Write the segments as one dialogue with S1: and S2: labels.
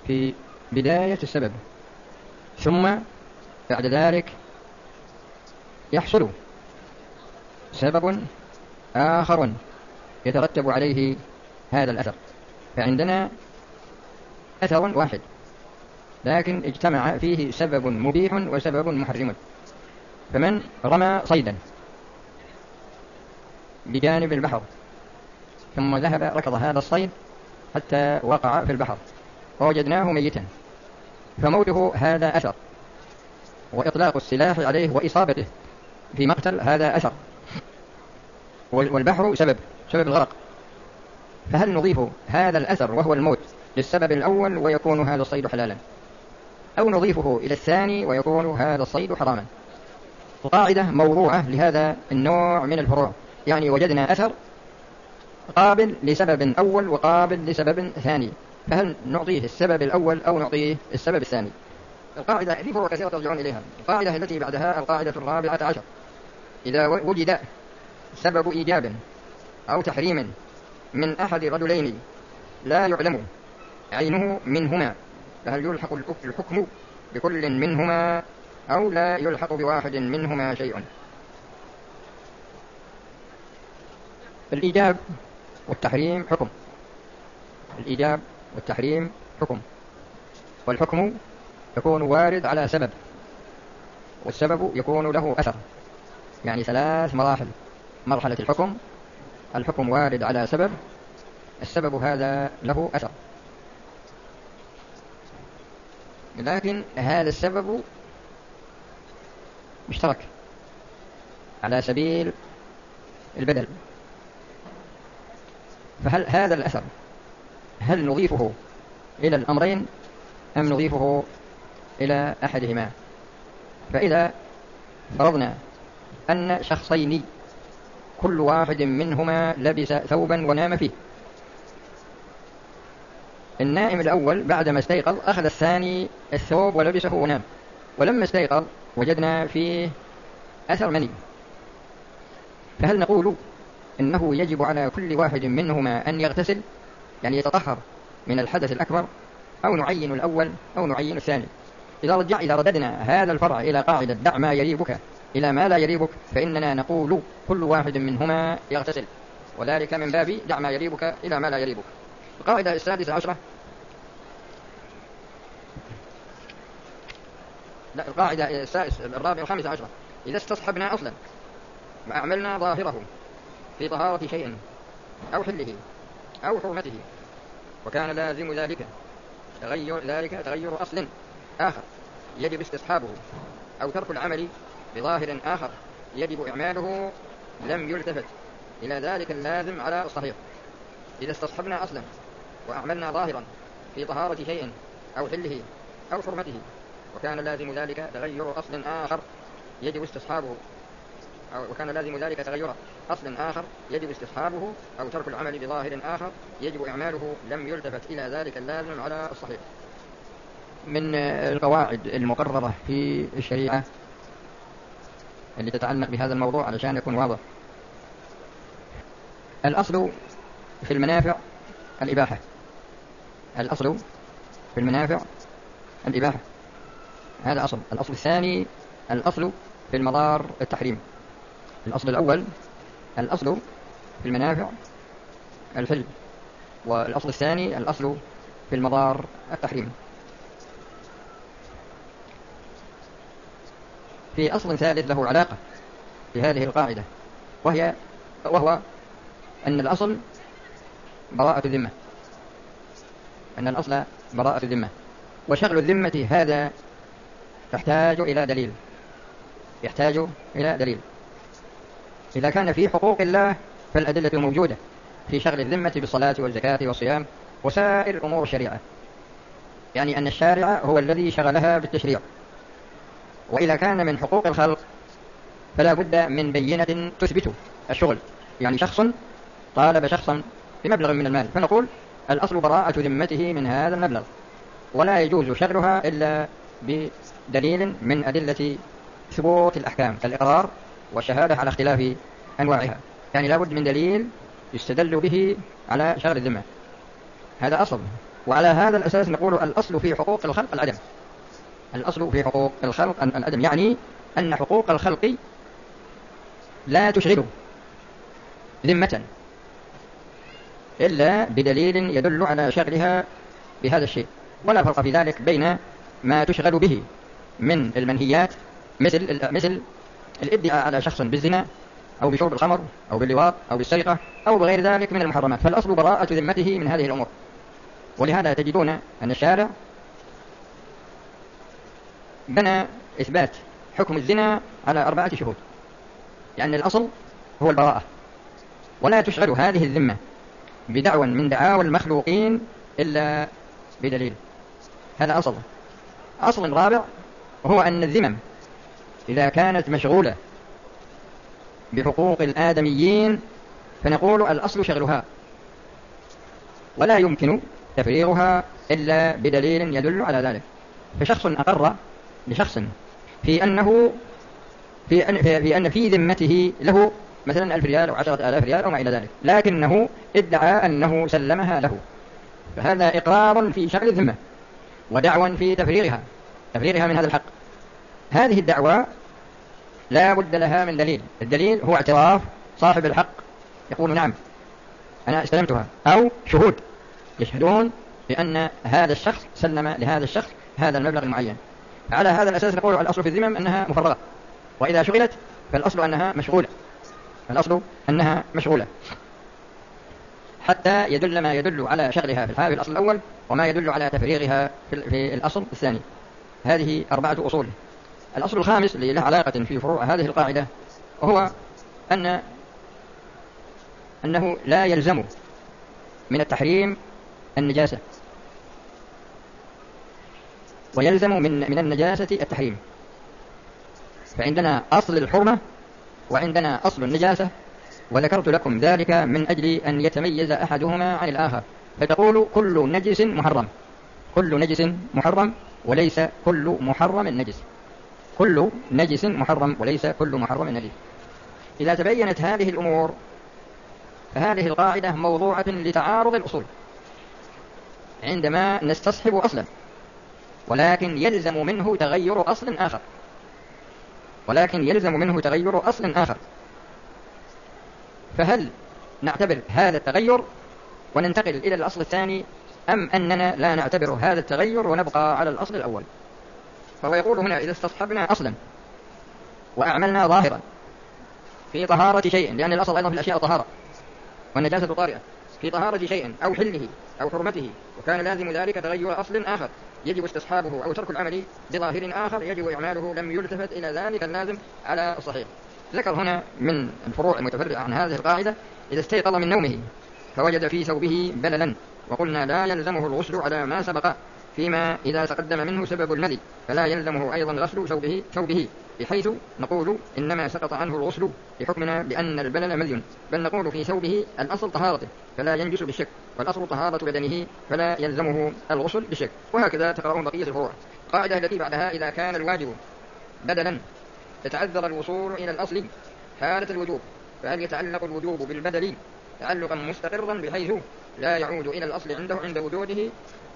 S1: في بداية السبب، ثم بعد ذلك يحصل سبب آخر يترتب عليه هذا الأثر. فعندنا أثر واحد لكن اجتمع فيه سبب مبيح وسبب محرم. فمن رمى صيدا بجانب البحر ثم ذهب ركض هذا الصيد حتى وقع في البحر ووجدناه ميتا، فموته هذا أثر، وإطلاق السلاح عليه وإصابته في مقتل هذا أثر، والبحر سبب الغرق. فهل نضيف هذا الأثر وهو الموت للسبب الأول ويكون هذا الصيد حلالا، أو نضيفه إلى الثاني ويكون هذا الصيد حراما؟ القاعدة موضوعة لهذا النوع من الفروع، يعني وجدنا أثر قابل لسبب أول وقابل لسبب ثاني، فهل نعطيه السبب الأول أو نعطيه السبب الثاني؟ القاعدة في فروع كثيرة ترجعون إليها. القاعدة التي بعدها القاعدة 14: إذا وجد سبب إيجاب أو تحريم من أحد رجلين لا يعلم عينه منهما، فهل يلحق الحكم بكل منهما أو لا يلحق بواحد منهما شيء؟ الإيجاب والتحريم حكم، الإيجاب والتحريم حكم، والحكم يكون وارد على سبب، والسبب يكون له أثر، يعني 3 مراحل. مرحلة الحكم وارد على سبب، السبب هذا له أثر، لكن هذا السبب مشترك على سبيل البدل. فهل هذا الأثر هل نضيفه إلى الأمرين أم نضيفه إلى أحدهما؟ فإذا فرضنا أن شخصين كل واحد منهما لبس ثوبا ونام فيه، النائم الأول بعدما استيقظ أخذ الثاني الثوب ولبسه ونام، ولما استيقظ وجدنا فيه أثر مني، فهل نقول إنه يجب على كل واحد منهما أن يغتسل، يعني يتطهر من الحدث الأكبر، أو نعين الأول أو نعين الثاني؟ إذا رددنا هذا الفرع إلى قاعدة دع ما يريبك إلى ما لا يريبك، فإننا نقول كل واحد منهما يغتسل، وذلك من باب دع ما يريبك إلى ما لا يريبك. القاعدة 16 القاعدة 15 إذا استصحبنا أصلا وأعملنا ظاهره في طهارة شيء أو حله أو حرمته، وكان لازم ذلك تغير أصل آخر يجب استصحابه، أو ترك العمل بظاهر آخر يجب إعماله، لم يلتفت إلى ذلك اللازم على الصحيح. إذا استصحبنا أصلا وأعملنا ظاهرا في طهارة شيء أو حله أو حرمته، وكان لازم ذلك تغير أصل آخر يجب استصحابه، أو ترك العمل بظاهر آخر يجب إعماله، لم يلتفت إلى ذلك اللازم على الصحيح. من القواعد المقررة في الشريعة اللي تتعلق بهذا الموضوع علشان يكون واضح: الأصل في المنافع الإباحة، الأصل في المنافع الإباحة، هذا أصل. الأصل الثاني الأصل في المضار التحريم. الأصل الأول الأصل في المنافع الحل، والأصل الثاني الأصل في المضار التحريم. في أصل ثالث له علاقة بهذه القاعدة، وهو أن الأصل براءة الذمة، وشغل الذمة هذا يحتاج إلى دليل. إذا كان في حقوق الله فالأدلة موجودة في شغل الذمة بالصلاة والزكاة والصيام وسائر أمور الشريعة، يعني أن الشارع هو الذي شغلها بالتشريع. وإذا كان من حقوق الخلق فلا بد من بينة تثبت الشغل، يعني شخص طالب شخصا بمبلغ من المال، فنقول الأصل براءة ذمته من هذا المبلغ، ولا يجوز شغلها إلا بدليل من أدلة ثبوت الأحكام كالإقرار والشهادة على اختلاف أنواعها، يعني لا بد من دليل يستدل به على شغل الذمة. هذا أصل وعلى هذا الأساس نقول الأصل في حقوق الخلق العدم. الأصل في حقوق الخلق العدم، يعني أن حقوق الخلق لا تشغل ذمة إلا بدليل يدل على شغلها بهذا الشيء، ولا فرق في ذلك بين ما تشغل به من المنهيات مثل الادعاء على شخص بالزنا أو بشرب الخمر أو باللواط أو بالسرقة أو بغير ذلك من المحرمات، فالأصل براءة ذمته من هذه الأمور. ولهذا تجدون أن الشارع بنى إثبات حكم الزنا على 4 شهود، لأن الأصل هو البراءة، ولا تشغل هذه الذمة بدعوى من دعاوى المخلوقين إلا بدليل. هذا أصل رابع، وهو أن الذمم إذا كانت مشغولة بحقوق الآدميين فنقول الأصل شغلها، ولا يمكن تفريغها إلا بدليل يدل على ذلك. فشخص أقر لشخص في أن في ذمته له مثلا 1000 ريال أو 10,000 ريال أو ما إلى ذلك، لكنه ادعى أنه سلمها له، فهذا إقرار في شغل الذمة ودعوى في تفريغها من هذا الحق. هذه الدعوة لا بد لها من دليل، الدليل هو اعتراف صاحب الحق يقول نعم أنا استلمتها، أو شهود يشهدون بأن هذا الشخص سلم لهذا الشخص هذا المبلغ المعين. على هذا الأساس نقول الأصل في الذمم أنها مفرغة، وإذا شغلت فالأصل أنها مشغولة، حتى يدل ما يدل على شغلها في الأصل الأول وما يدل على تفريغها في الأصل الثاني. هذه 4 أصول. الأصل الخامس اللي له علاقة في فروع هذه القاعدة وهو أنه لا يلزم من التحريم النجاسة، ويلزم من النجاسة التحريم. فعندنا أصل الحرمة وعندنا أصل النجاسة، وذكرت لكم ذلك من أجل أن يتميز أحدهما عن الآخر. فتقول كل نجس محرم، كل نجس محرم وليس كل محرم نجس، كل نجس محرم وليس كل محرم نجس. إذا تبينت هذه الأمور فهذه القاعدة موضوعة لتعارض الأصول عندما نستصحب أصلا، ولكن يلزم منه تغير أصل آخر، فهل نعتبر هذا التغير وننتقل إلى الأصل الثاني، أم أننا لا نعتبر هذا التغير ونبقى على الأصل الأول؟ فهو يقول هنا إذا استصحبنا أصلا وأعملنا ظاهرا في طهارة شيء، لأن الأصل أيضا في الأشياء طهارة والنجاسة طارئة، في طهارة شيء أو حله أو حرمته، وكان لازم ذلك تغير أصل آخر يجب استصحابه أو ترك العمل بظاهر آخر يجب إعماله، لم يلتفت إلى ذلك اللازم على الصحيح. ذكر هنا من الفروع المتفرعة عن هذه القاعدة إذا استيقظ من نومه فوجد في ثوبه بللا، وقلنا لا يلزمه الغسل على ما سبق، فيما إذا تقدم منه سبب المذي فلا يلزمه أيضا غسل ثوبه، بحيث نقول إنما سقط عنه الغسل لحكمنا بأن البلل مذي، بل نقول في ثوبه الأصل طهارته فلا ينجس بالشك، والأصل طهارة بدنه فلا يلزمه الغسل بالشك. وهكذا تقرؤون بقية الفروع. القاعدة التي بعدها إذا كان الواجب بدلا يتعذر الوصول إلى الأصل حالة الوجوب، فهل يتعلق الوجوب بالبدل تعلقا مستقرا بحيث لا يعود إلى الأصل عنده عند وجوده؟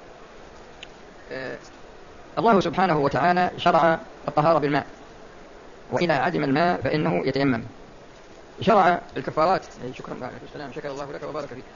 S1: الله سبحانه وتعالى شرع الطهارة بالماء، وإذا عدم الماء فإنه يتيمم. شرع الكفارات، شكرا السلام، شكر الله لك وبارك فيك.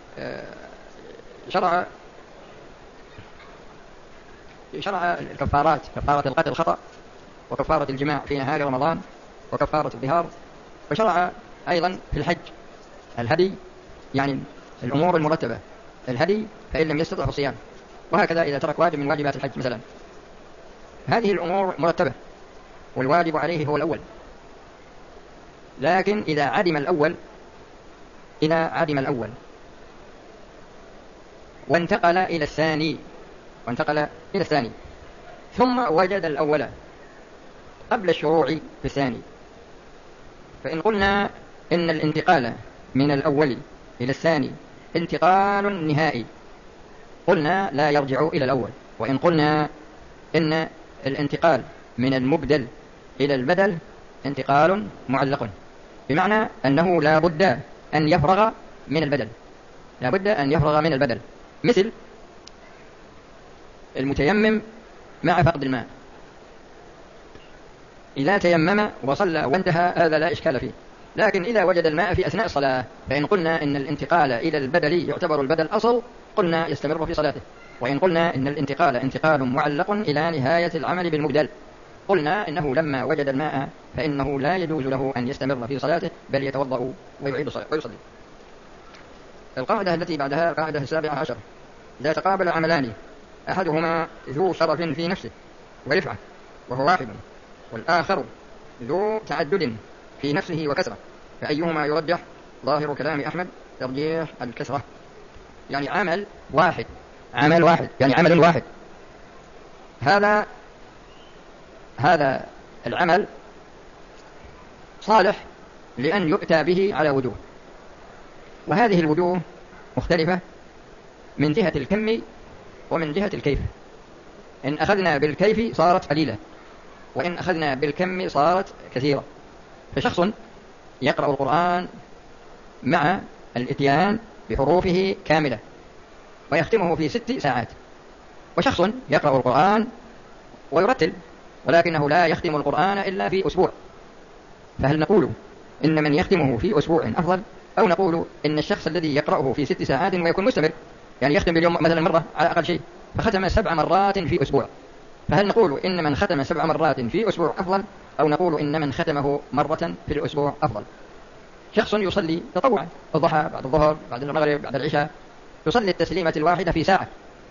S1: شرع الكفارات، كفارة القتل الخطأ، وكفارة الجماع في نهار رمضان، وكفارة الظهار. وشرع أيضا في الحج الهدي، يعني الأمور المرتبة، الهدي فإن لم يستطع الصيام، وهكذا إذا ترك واجب من واجبات الحج مثلا. هذه الأمور مرتبة والواجب عليه هو الأول، لكن إذا عدم الأول وانتقل إلى الثاني ثم وجد الأول قبل الشروع في الثاني، فإن قلنا إن الانتقال من الأول إلى الثاني انتقال نهائي قلنا لا يرجع إلى الأول، وإن قلنا إن الانتقال من المبدل إلى البدل انتقال معلق، بمعنى أنه لا بد أن يفرغ من البدل، مثل المتيمم مع فقد الماء. إذا تيمم وصلى وانتهى هذا لا إشكال فيه، لكن إذا وجد الماء في أثناء الصلاة فإن قلنا إن الانتقال إلى البدل يعتبر البدل أصل قلنا يستمر في صلاته، وإن قلنا إن الانتقال انتقال معلق إلى نهاية العمل بالمبدل قلنا إنه لما وجد الماء فإنه لا يجوز له أن يستمر في صلاته بل يتوضأ ويعيد صلاته ويصلي. القاعدة التي بعدها القاعدة 17: إذا تقابل عملان أحدهما ذو شرف في نفسه ورفعة وهو واحد، والآخر ذو تعدد في نفسه وكسرة، فأيهما يرجح؟ ظاهر كلام أحمد ترجيح الكسرة. يعني عمل واحد يعني عمل واحد، هذا العمل صالح لأن يؤتى به على وجوه، وهذه الوجوه مختلفة من جهة الكم ومن جهة الكيف. إن أخذنا بالكيف صارت قليلة، وإن أخذنا بالكم صارت كثيرة. فشخص يقرأ القرآن مع الإتيان بحروفه كاملة ويختمه في 6 ساعات، وشخص يقرأ القرآن ويرتل ولكنه لا يختم القرآن إلا في أسبوع، فهل نقول إن من يختمه في أسبوع أفضل، أو نقول إن الشخص الذي يقرأه في 6 ساعات ويكون مستمر، يعني يختم باليوم مثلا مرة على أقل شيء فختم 7 مرات في أسبوع، فهل نقول إن من ختم 7 مرات في أسبوع أفضل، أو نقول إن من ختمه مرة في الأسبوع أفضل؟ شخص يصلي تطوعا الضحى بعد الظهر بعد المغرب بعد العشاء، يصلي التسليمة الواحدة في ساعة،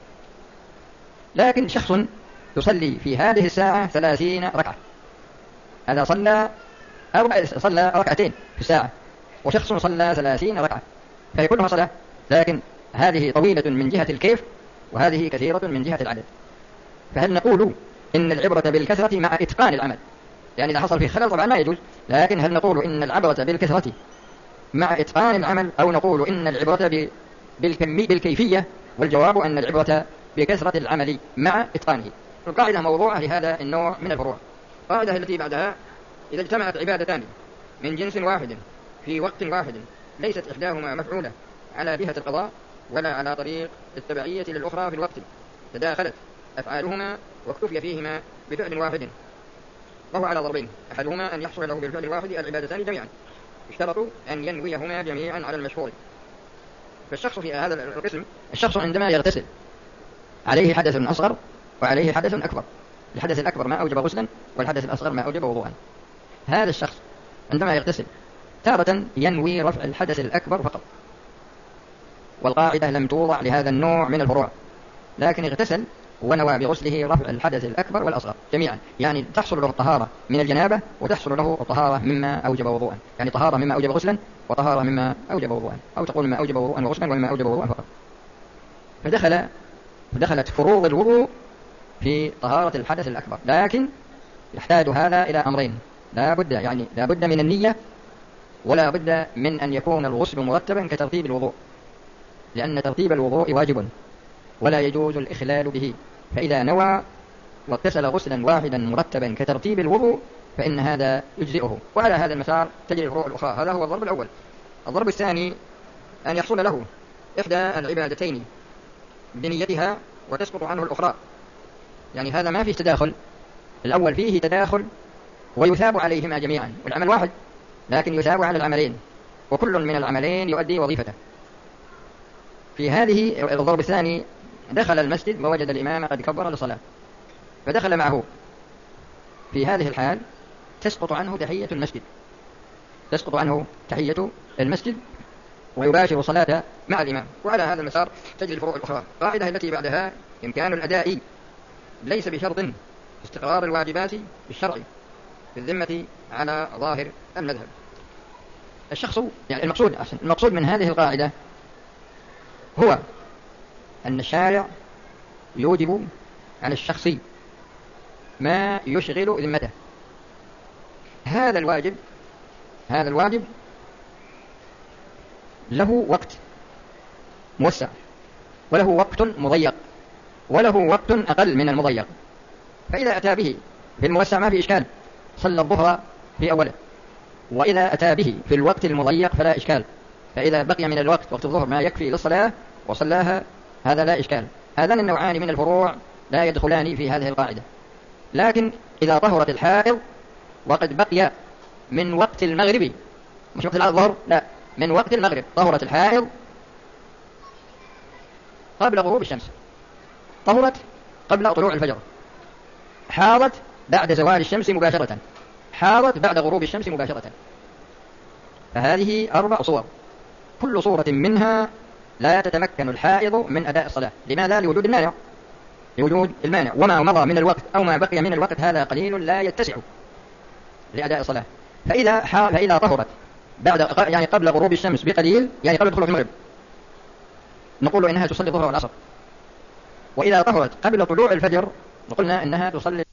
S1: لكن شخص يصلي في هذه الساعة 30 ركعة، هذا صلى 2 في الساعة، وشخص صلى 30 ركعة، فهي كلها صلاة، لكن هذه طويلة من جهة الكيف وهذه كثيرة من جهة العدد. فهل نقول إن العبرة بالكثرة مع إتقان العمل؟ يعني إذا حصل فيه خلل طبعا لا يجوز، لكن هل نقول إن العبرة بالكثرة مع إتقان العمل، أو نقول إن العبرة بالكيفية؟ والجواب أن العبرة بكثرة العمل مع إتقانه. القاعدة موضوعة لهذا النوع من الفروع. القاعدة التي بعدها: إذا اجتمعت عبادتان من جنس واحد في وقت واحد ليست إحداهما مفعولة على جهة القضاء ولا على طريق التبعية للأخرى في الوقت، تداخلت أفعالهما واكتفي فيهما بفعل واحد، وهو على ضربين: أحدهما أن يحصل له بالفعل الواحد العبادتان جميعا، اشترطوا أن ينويهما جميعا على المشهور. فالشخص في هذا القسم، الشخص عندما يغتسل عليه حدث أصغر وعليه حدث أكبر، الحدث الأكبر ما أوجب غسلا والحدث الأصغر ما أوجب وضوءا. هذا الشخص عندما يغتسل تارة ينوي رفع الحدث الأكبر فقط، والقاعدة لم توضع لهذا النوع من الفروع، لكن اغتسل ونوى بغسله رفع الحدث الأكبر والأصغر جميعا، يعني تحصل له الطهارة من الجنابة وتحصل له الطهارة مما أوجب وضوءا، يعني طهارة مما أوجب غسلا وطهارة مما أوجب وضوءا، أو تقول مما أوجب وضوءا وغسلا ومما أوجب وضوءا فقط. فدخلت فروض الوضوء في طهارة الحدث الأكبر، لكن يحتاج هذا إلى أمرين: لا بد من النية، ولا بد من أن يكون الغسل مرتبا كترتيب الوضوء، لأن ترتيب الوضوء واجب ولا يجوز الإخلال به، فإذا نوى واغتسل غسلا واحدا مرتبا كترتيب الوضوء فإن هذا يجزئه. وعلى هذا المسار تجري الفروع الأخرى. هذا هو الضرب الأول. الضرب الثاني: أن يحصل له إحدى العبادتين بنيتها وتسقط عنه الأخرى، يعني هذا ما فيه تداخل، الأول فيه تداخل ويثاب عليهما جميعا، والعمل واحد لكن يثاب على العملين، وكل من العملين يؤدي وظيفته. في هذه الضرب الثاني دخل المسجد ووجد الإمام قد كبر للصلاة فدخل معه، في هذه الحال تسقط عنه تحية المسجد ويباشر صلاة مع الإمام. وعلى هذا المسار تجري الفروع الأخرى. القاعدة التي بعدها: إمكان الأداء ليس بشرط استقرار الواجبات بالشرع في الذمة على ظاهر المذهب. الشخص يعني المقصود من هذه القاعدة هو أن الشارع يوجب على الشخص ما يشغل ذمته. هذا الواجب له وقت موسع، وله وقت مضيق، وله وقت أقل من المضيق. فإذا أتى به في الموسع ما في إشكال، صلى الظهر في أوله، وإذا أتى به في الوقت المضيق فلا إشكال، فإذا بقي من الوقت وقت الظهر ما يكفي للصلاة وصلاها هذا لا إشكال. هذان النوعان من الفروع لا يدخلان في هذه القاعدة. لكن إذا طهرت الحائض وقد بقي من وقت المغرب، مش وقت الظهر، لا، من وقت المغرب، طهرت الحائض قبل غروب الشمس، طهرت قبل طلوع الفجر، حاضت بعد زوال الشمس مباشرة، حاضت بعد غروب الشمس مباشرة. فهذه 4 صور، كل صورة منها لا تتمكن الحائض من أداء الصلاة. لماذا؟ لوجود المانع، لوجود المانع. وما مضى من الوقت أو ما بقي من الوقت هذا قليل لا يتسع لأداء الصلاة. فإذا طهرت بعد يعني قبل غروب الشمس بقليل، يعني قبل دخول المغرب، نقول إنها تصلي الظهر والعصر. وإذا طهرت قبل طلوع الفجر قلنا إنها تصلي